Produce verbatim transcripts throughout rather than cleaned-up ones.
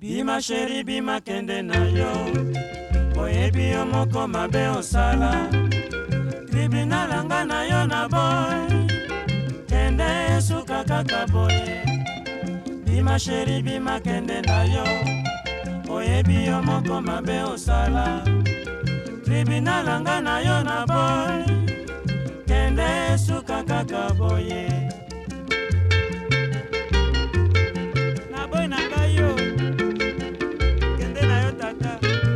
Bima sheri bima kende na yo, oyebi yo moko mabe osala. Tribunal anga na yo na boy, kende suka kaka boye. Bima sheri bima kende na yo, oyebi yo moko mabe osala. Tribunal anga na yo na boy, kende suka kaka boye. Na boy na kayo, kende na yo tata.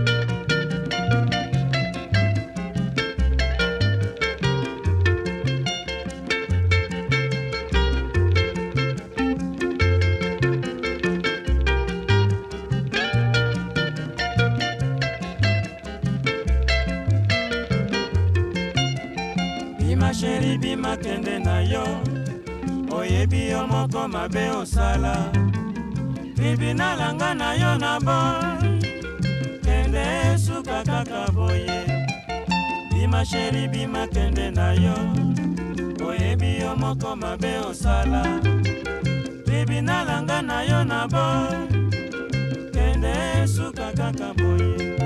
Bima sheri bima kende na yo, oyebi yo moko mabe osala. Tribunal anga na yo na boy, kende suka kaka boye. Bima sheri bima kende na yo, oyebi yo moko mabe osala. Tribunal anga na yo na boy, kende suka kaka boye.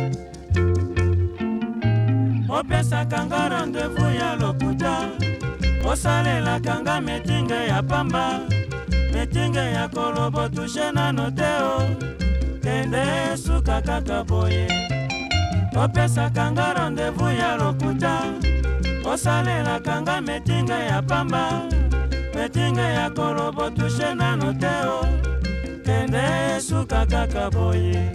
Opesaka nga rendez-vous ya lokuta, osalelaka nga metinge ya pamba, metinge ya kolobo tushe nano teo, kende suka kaka boye. Opesaka nga rendez-vous ya lokuta, osalelaka nga metinge ya pamba, metinge ya kolobo tushe nano teo, kende suka kaka boye.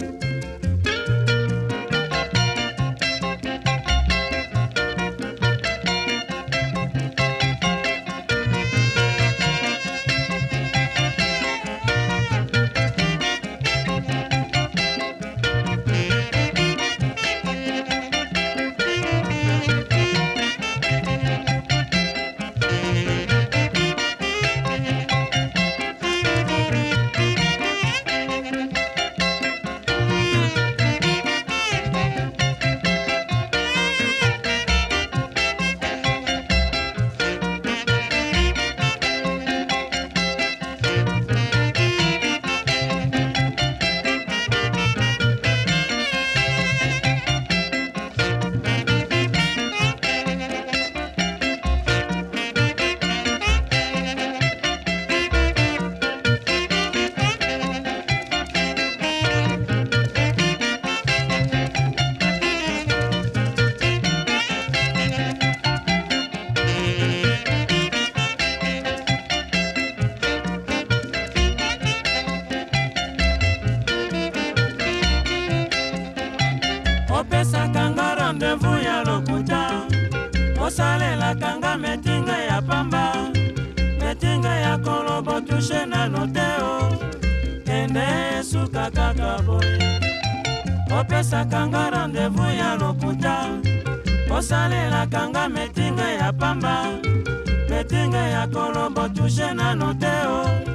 Opesaka nga rendez-vous ya lokuta, osalelaka nga metinga ya pamba, metinga ya kolobo tushe nano teo, kende suka kaka boye. Opesaka nga rendez-vous ya lokuta, osalelaka nga metinga ya pamba, metinga ya kolobo tushe nano teo,